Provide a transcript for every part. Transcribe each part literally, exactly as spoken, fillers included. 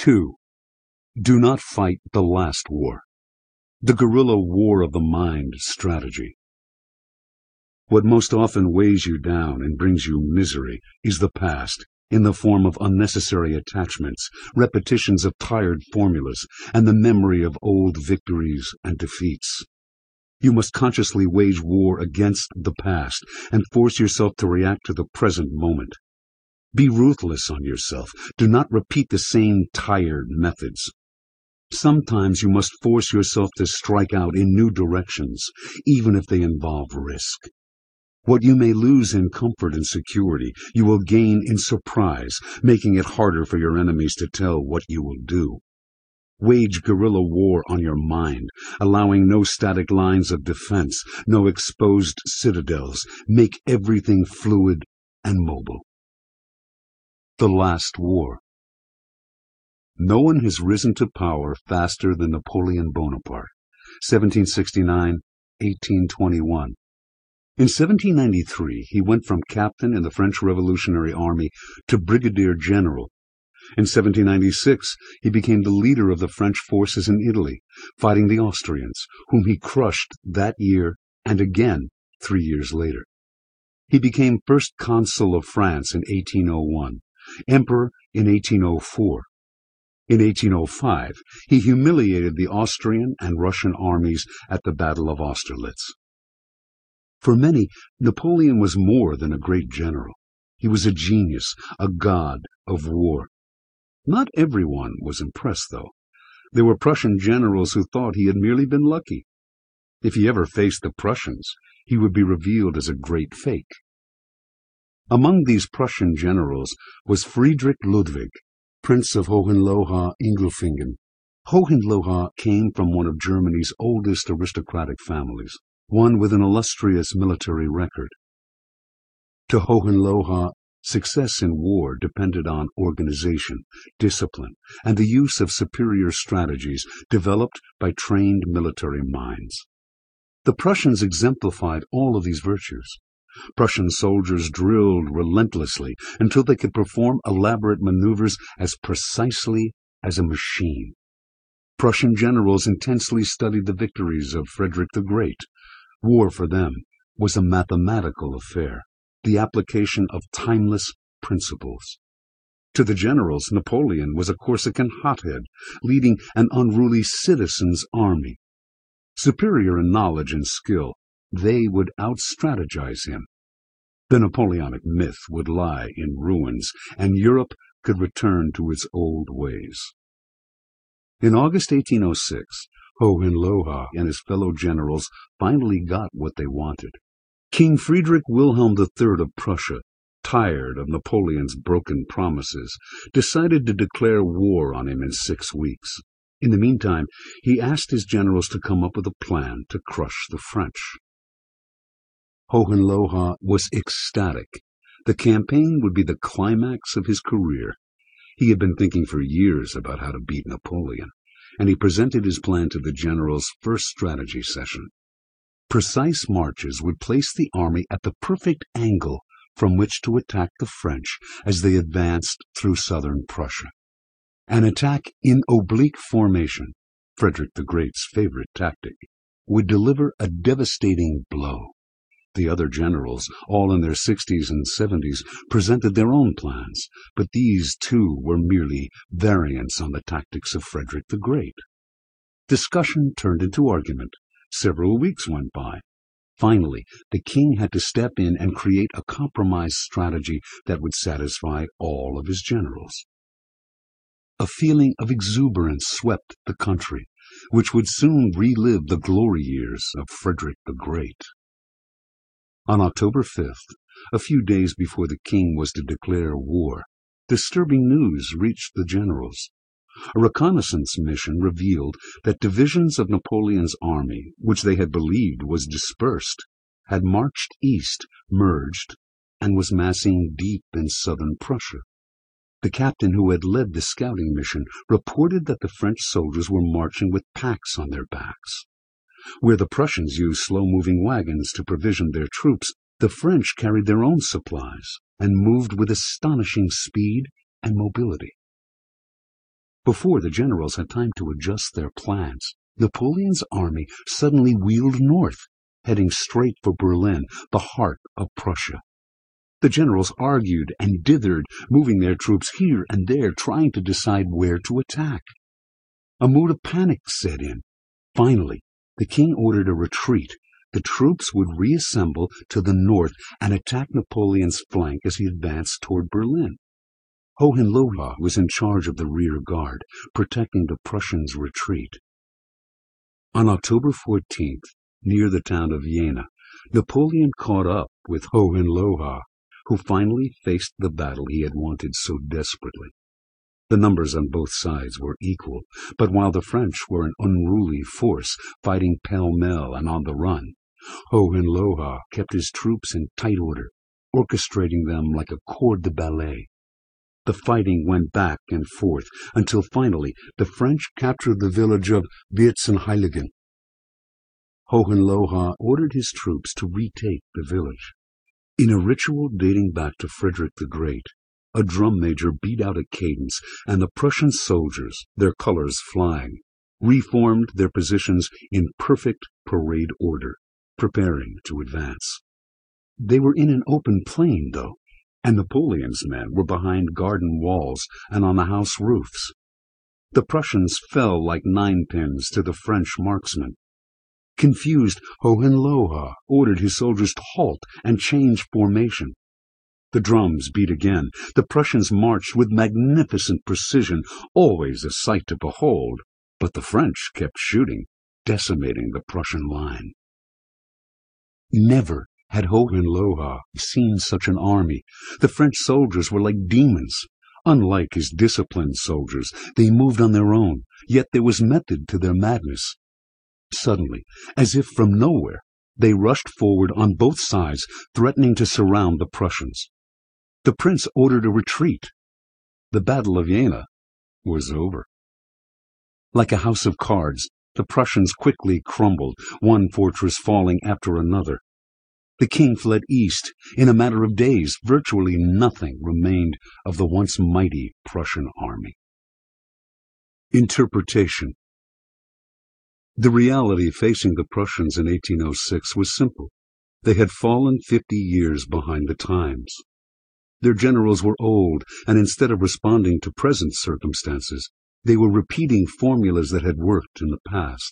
Two, do not fight the last war, the guerrilla war of the mind strategy. What most often weighs you down and brings you misery is the past, in the form of unnecessary attachments, repetitions of tired formulas, and the memory of old victories and defeats. You must consciously wage war against the past and force yourself to react to the present moment. Be ruthless on yourself. Do not repeat the same tired methods. Sometimes you must force yourself to strike out in new directions, even if they involve risk. What you may lose in comfort and security, you will gain in surprise, making it harder for your enemies to tell what you will do. Wage guerrilla war on your mind, allowing no static lines of defense, no exposed citadels. Make everything fluid and mobile. The last war. No one has risen to power faster than Napoleon Bonaparte, seventeen sixty-nine to eighteen twenty-one. In seventeen ninety-three, he went from captain in the French Revolutionary Army to brigadier general. In seventeen ninety-six, he became the leader of the French forces in Italy, fighting the Austrians, whom he crushed that year and again three years later. He became first consul of France in eighteen oh one, emperor in eighteen oh four. In eighteen oh five, he humiliated the Austrian and Russian armies at the Battle of Austerlitz. For many, Napoleon was more than a great general. He was a genius, a god of war. Not everyone was impressed, though. There were Prussian generals who thought he had merely been lucky. If he ever faced the Prussians, he would be revealed as a great fake. Among these Prussian generals was Friedrich Ludwig, Prince of Hohenlohe-Ingelfingen. Hohenlohe came from one of Germany's oldest aristocratic families, one with an illustrious military record. To Hohenlohe, success in war depended on organization, discipline, and the use of superior strategies developed by trained military minds. The Prussians exemplified all of these virtues. Prussian soldiers drilled relentlessly until they could perform elaborate maneuvers as precisely as a machine. Prussian generals intensely studied the victories of Frederick the Great. War for them was a mathematical affair, the application of timeless principles. To the generals, Napoleon was a Corsican hothead, leading an unruly citizens' army. Superior in knowledge and skill, they would out-strategize him. The Napoleonic myth would lie in ruins, and Europe could return to its old ways. In August eighteen oh six, Hohenlohe and his fellow generals finally got what they wanted. King Friedrich Wilhelm the Third of Prussia, tired of Napoleon's broken promises, decided to declare war on him in six weeks. In the meantime, he asked his generals to come up with a plan to crush the French. Hohenlohe was ecstatic. The campaign would be the climax of his career. He had been thinking for years about how to beat Napoleon, and he presented his plan to the generals' first strategy session. Precise marches would place the army at the perfect angle from which to attack the French as they advanced through southern Prussia. An attack in oblique formation, Frederick the Great's favorite tactic, would deliver a devastating blow. The other generals, all in their sixties and seventies, presented their own plans, but these, too, were merely variants on the tactics of Frederick the Great. Discussion turned into argument. Several weeks went by. Finally, the king had to step in and create a compromise strategy that would satisfy all of his generals. A feeling of exuberance swept the country, which would soon relive the glory years of Frederick the Great. On October fifth, a few days before the king was to declare war, disturbing news reached the generals. A reconnaissance mission revealed that divisions of Napoleon's army, which they had believed was dispersed, had marched east, merged, and was massing deep in southern Prussia. The captain who had led the scouting mission reported that the French soldiers were marching with packs on their backs. Where the Prussians used slow-moving wagons to provision their troops, the French carried their own supplies and moved with astonishing speed and mobility. Before the generals had time to adjust their plans, Napoleon's army suddenly wheeled north, heading straight for Berlin, the heart of Prussia. The generals argued and dithered, moving their troops here and there, trying to decide where to attack. A mood of panic set in. Finally, the king ordered a retreat. The troops would reassemble to the north and attack Napoleon's flank as he advanced toward Berlin. Hohenlohe was in charge of the rear guard, protecting the Prussians' retreat. On October fourteenth, near the town of Jena, Napoleon caught up with Hohenlohe, who finally faced the battle he had wanted so desperately. The numbers on both sides were equal, but while the French were an unruly force, fighting pell-mell and on the run, Hohenlohe kept his troops in tight order, orchestrating them like a corps de ballet. The fighting went back and forth until finally the French captured the village of Vierzehnheiligen. Hohenlohe ordered his troops to retake the village. In a ritual dating back to Frederick the Great, a drum major beat out a cadence, and the Prussian soldiers, their colors flying, reformed their positions in perfect parade order, preparing to advance. They were in an open plain, though, and Napoleon's men were behind garden walls and on the house roofs. The Prussians fell like ninepins to the French marksmen. Confused, Hohenlohe ordered his soldiers to halt and change formation. The drums beat again. The Prussians marched with magnificent precision, always a sight to behold, but the French kept shooting, decimating the Prussian line. Never had Hohenlohe seen such an army. The French soldiers were like demons. Unlike his disciplined soldiers, they moved on their own, yet there was method to their madness. Suddenly, as if from nowhere, they rushed forward on both sides, threatening to surround the Prussians. The prince ordered a retreat. The Battle of Jena was over. Like a house of cards, the Prussians quickly crumbled, one fortress falling after another. The king fled east. In a matter of days, virtually nothing remained of the once mighty Prussian army. Interpretation. The reality facing the Prussians in eighteen oh six was simple. They had fallen fifty years behind the times. Their generals were old, and instead of responding to present circumstances, they were repeating formulas that had worked in the past.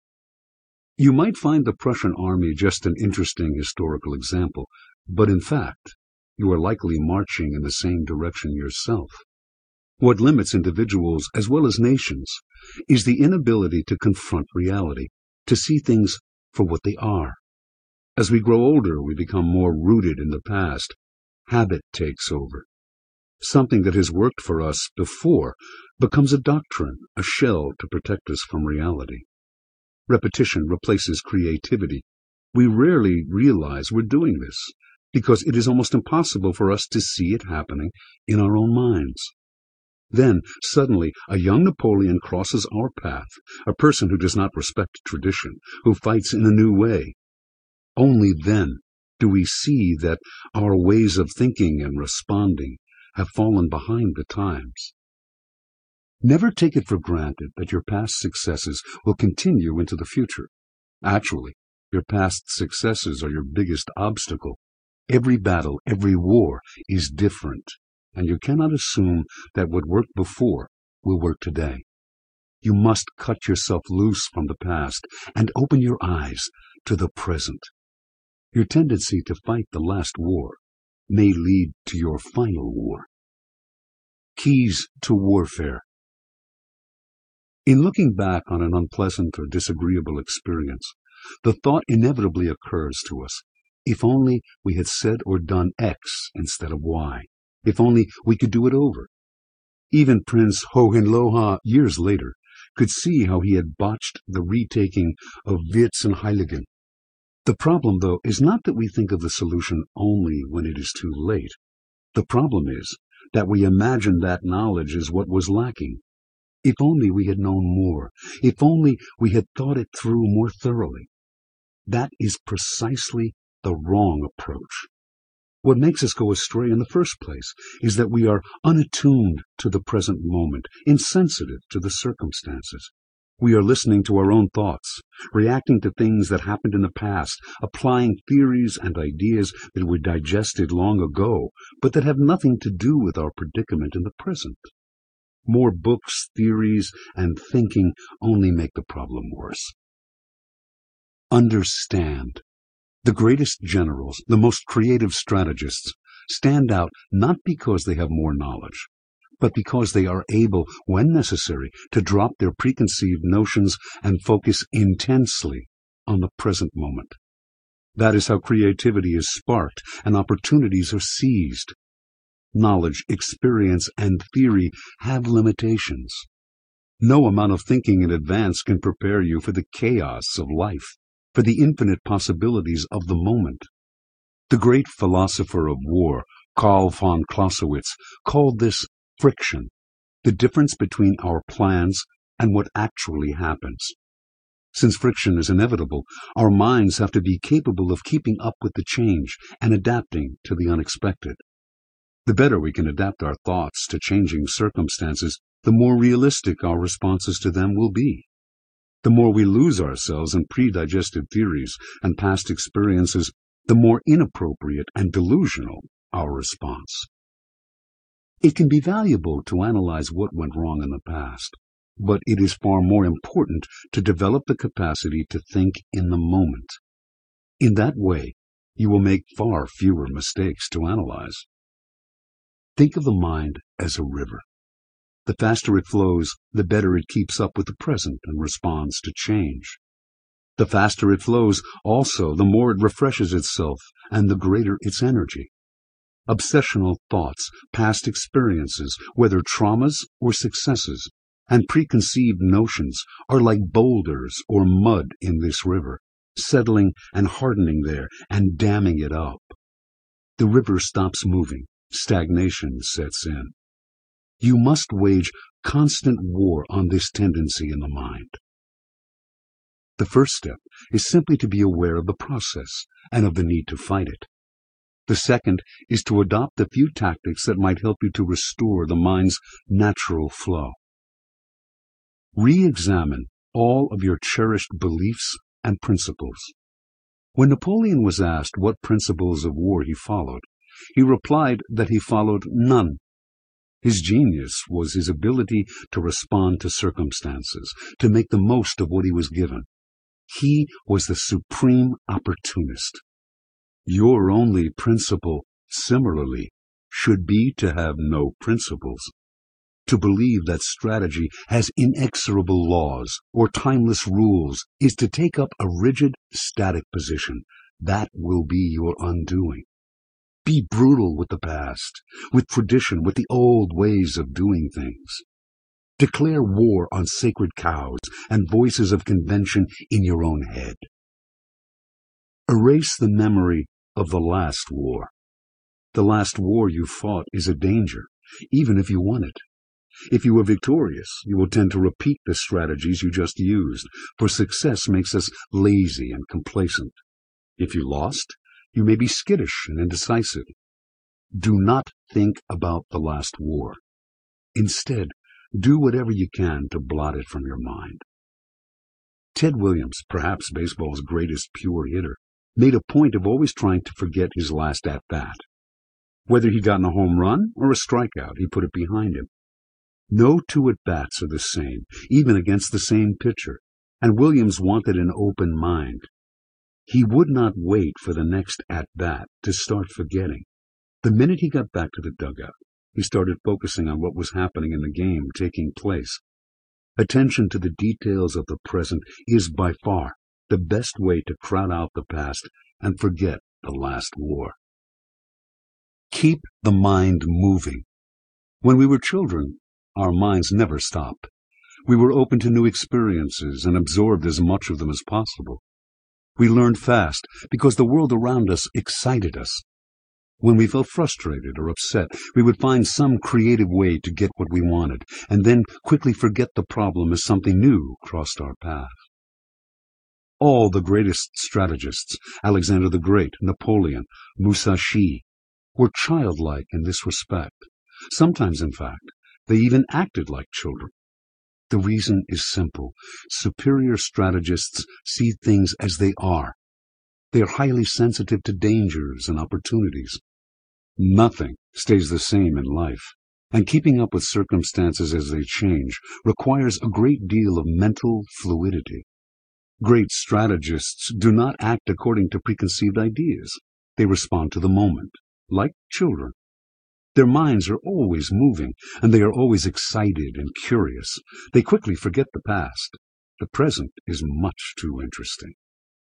You might find the Prussian army just an interesting historical example, but in fact, you are likely marching in the same direction yourself. What limits individuals as well as nations is the inability to confront reality, to see things for what they are. As we grow older, we become more rooted in the past. Habit takes over. Something that has worked for us before becomes a doctrine, a shell to protect us from reality. Repetition replaces creativity. We rarely realize we're doing this, because it is almost impossible for us to see it happening in our own minds. Then, suddenly, a young Napoleon crosses our path, a person who does not respect tradition, who fights in a new way. Only then do we see that our ways of thinking and responding have fallen behind the times. Never take it for granted that your past successes will continue into the future. Actually, your past successes are your biggest obstacle. Every battle, every war is different, and you cannot assume that what worked before will work today. You must cut yourself loose from the past and open your eyes to the present. Your tendency to fight the last war may lead to your final war. Keys to warfare. In looking back on an unpleasant or disagreeable experience, the thought inevitably occurs to us, if only we had said or done X instead of Y. If only we could do it over. Even Prince Hohenlohe, years later, could see how he had botched the retaking of Vierzehnheiligen. The problem, though, is not that we think of the solution only when it is too late. The problem is that we imagine that knowledge is what was lacking. If only we had known more. If only we had thought it through more thoroughly. That is precisely the wrong approach. What makes us go astray in the first place is that we are unattuned to the present moment, insensitive to the circumstances. We are listening to our own thoughts, reacting to things that happened in the past, applying theories and ideas that were digested long ago, but that have nothing to do with our predicament in the present. More books, theories, and thinking only make the problem worse. Understand. The greatest generals, the most creative strategists, stand out not because they have more knowledge, but because they are able, when necessary, to drop their preconceived notions and focus intensely on the present moment. That is how creativity is sparked and opportunities are seized. Knowledge, experience, and theory have limitations. No amount of thinking in advance can prepare you for the chaos of life, for the infinite possibilities of the moment. The great philosopher of war, Karl von Clausewitz, called this friction, the difference between our plans and what actually happens. Since friction is inevitable, our minds have to be capable of keeping up with the change and adapting to the unexpected. The better we can adapt our thoughts to changing circumstances, the more realistic our responses to them will be. The more we lose ourselves in pre-digested theories and past experiences, the more inappropriate and delusional our response. It can be valuable to analyze what went wrong in the past, but it is far more important to develop the capacity to think in the moment. In that way, you will make far fewer mistakes to analyze. Think of the mind as a river. The faster it flows, the better it keeps up with the present and responds to change. The faster it flows, also, the more it refreshes itself and the greater its energy. Obsessional thoughts, past experiences, whether traumas or successes, and preconceived notions are like boulders or mud in this river, settling and hardening there and damming it up. The river stops moving. Stagnation sets in. You must wage constant war on this tendency in the mind. The first step is simply to be aware of the process and of the need to fight it. The second is to adopt a few tactics that might help you to restore the mind's natural flow. Re-examine all of your cherished beliefs and principles. When Napoleon was asked what principles of war he followed, he replied that he followed none. His genius was his ability to respond to circumstances, to make the most of what he was given. He was the supreme opportunist. Your only principle, similarly, should be to have no principles. To believe that strategy has inexorable laws or timeless rules is to take up a rigid, static position. That will be your undoing. Be brutal with the past, with tradition, with the old ways of doing things. Declare war on sacred cows and voices of convention in your own head. Erase the memory of the last war. The last war you fought is a danger, even if you won it. If you were victorious, you will tend to repeat the strategies you just used, for success makes us lazy and complacent. If you lost, you may be skittish and indecisive. Do not think about the last war. Instead, do whatever you can to blot it from your mind. Ted Williams, perhaps baseball's greatest pure hitter, made a point of always trying to forget his last at-bat. Whether he'd gotten a home run or a strikeout, he put it behind him. No two at-bats are the same, even against the same pitcher, and Williams wanted an open mind. He would not wait for the next at-bat to start forgetting. The minute he got back to the dugout, he started focusing on what was happening in the game taking place. Attention to the details of the present is by far the best way to crowd out the past and forget the last war. Keep the mind moving. When we were children, our minds never stopped. We were open to new experiences and absorbed as much of them as possible. We learned fast because the world around us excited us. When we felt frustrated or upset, we would find some creative way to get what we wanted, and then quickly forget the problem as something new crossed our path. All the greatest strategists, Alexander the Great, Napoleon, Musashi, were childlike in this respect. Sometimes, in fact, they even acted like children. The reason is simple. Superior strategists see things as they are. They are highly sensitive to dangers and opportunities. Nothing stays the same in life, and keeping up with circumstances as they change requires a great deal of mental fluidity. Great strategists do not act according to preconceived ideas. They respond to the moment, like children. Their minds are always moving, and they are always excited and curious. They quickly forget the past. The present is much too interesting.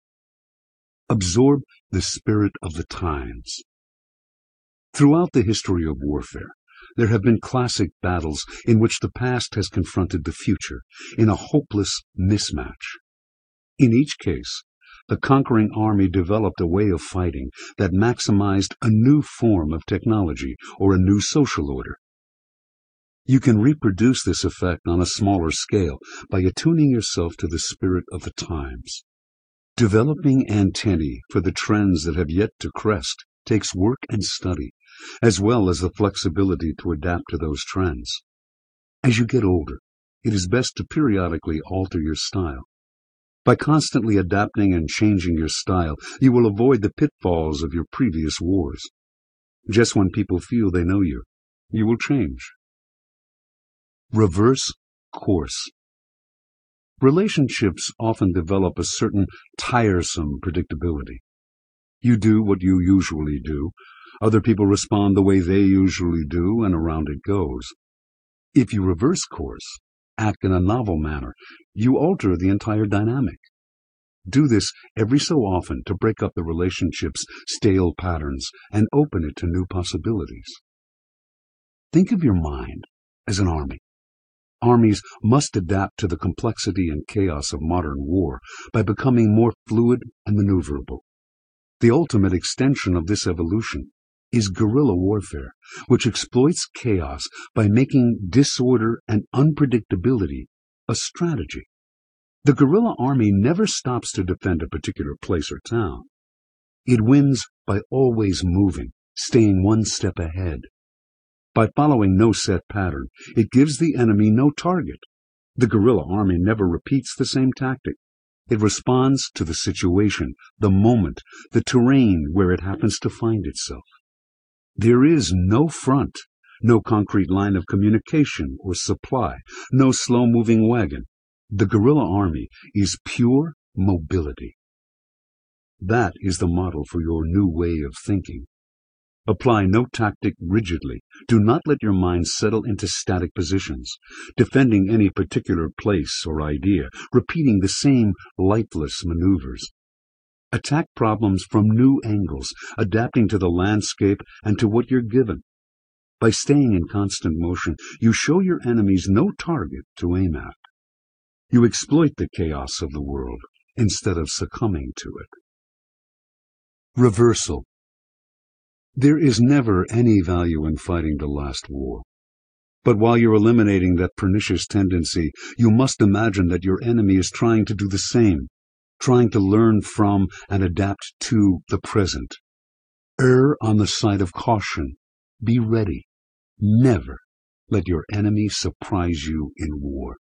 Absorb the spirit of the times. Throughout the history of warfare, there have been classic battles in which the past has confronted the future in a hopeless mismatch. In each case, the conquering army developed a way of fighting that maximized a new form of technology or a new social order. You can reproduce this effect on a smaller scale by attuning yourself to the spirit of the times. Developing antennae for the trends that have yet to crest takes work and study, as well as the flexibility to adapt to those trends. As you get older, it is best to periodically alter your style. By constantly adapting and changing your style, you will avoid the pitfalls of your previous wars. Just when people feel they know you, you will change. Reverse course. Relationships often develop a certain tiresome predictability. You do what you usually do. Other people respond the way they usually do, and around it goes. If you reverse course, act in a novel manner, you alter the entire dynamic. Do this every so often to break up the relationship's stale patterns and open it to new possibilities. Think of your mind as an army. Armies must adapt to the complexity and chaos of modern war by becoming more fluid and maneuverable. The ultimate extension of this evolution is guerrilla warfare, which exploits chaos by making disorder and unpredictability a strategy. The guerrilla army never stops to defend a particular place or town. It wins by always moving, staying one step ahead. By following no set pattern, it gives the enemy no target. The guerrilla army never repeats the same tactic. It responds to the situation, the moment, the terrain where it happens to find itself. There is no front, no concrete line of communication or supply, no slow-moving wagon. The guerrilla army is pure mobility. That is the model for your new way of thinking. Apply no tactic rigidly. Do not let your mind settle into static positions, defending any particular place or idea, repeating the same lifeless maneuvers. Attack problems from new angles, adapting to the landscape and to what you're given. By staying in constant motion, you show your enemies no target to aim at. You exploit the chaos of the world instead of succumbing to it. Reversal. There is never any value in fighting the last war. But while you're eliminating that pernicious tendency, you must imagine that your enemy is trying to do the same, trying to learn from and adapt to the present. Err on the side of caution. Be ready. Never let your enemy surprise you in war.